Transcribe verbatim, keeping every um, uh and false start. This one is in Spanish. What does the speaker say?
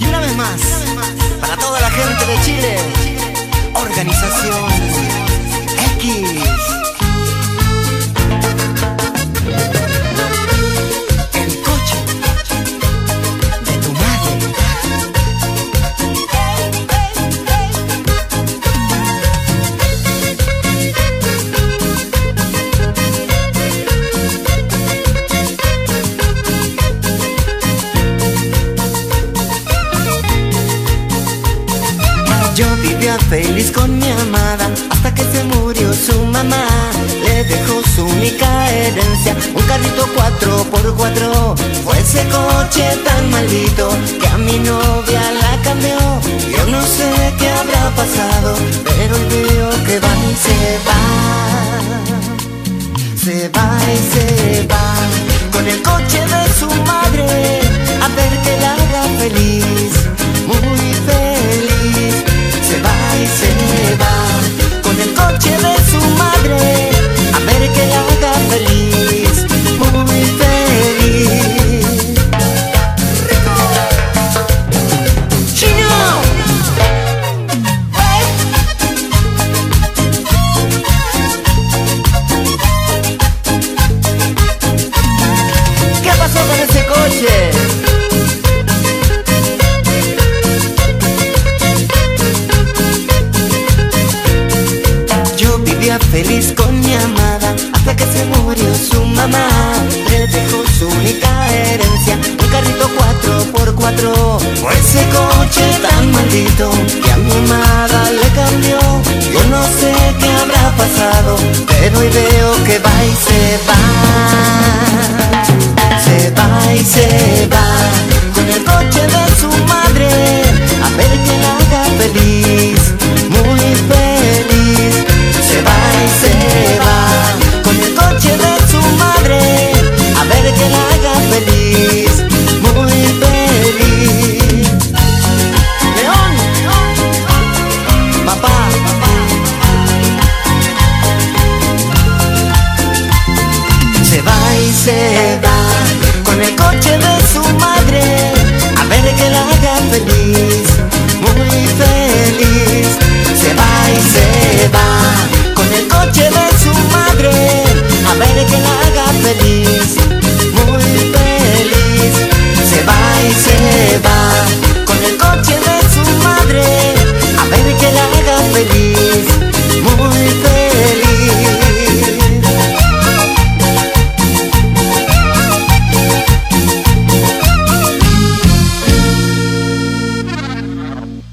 Y una vez más, para toda la gente de Chile, Organización X. El coche de tu madre. Yo vivía feliz con mi amada hasta que se murió su mamá. Le dejó su única herencia, un carrito cuatro por cuatro. Fue ese coche tan maldito que a mi novia la cambió. Yo no sé qué habrá pasado, pero hoy veo que va y se va. Se va y se va con el coche de su madre, a ver que la haga feliz, muy feliz. Se va y se va con el coche de su madre, a ver que la haga feliz, muy feliz. ¡Rico! ¡Chino! ¡Hey! ¿Qué pasó con ese coche? Feliz con mi amada hasta que se murió su mamá. Le dejó su única herencia, un carrito cuatro por cuatro. Fue ese coche tan maldito que a mi amada le cambió. Yo no sé qué habrá pasado, pero hoy veo que va y se va. Se va y se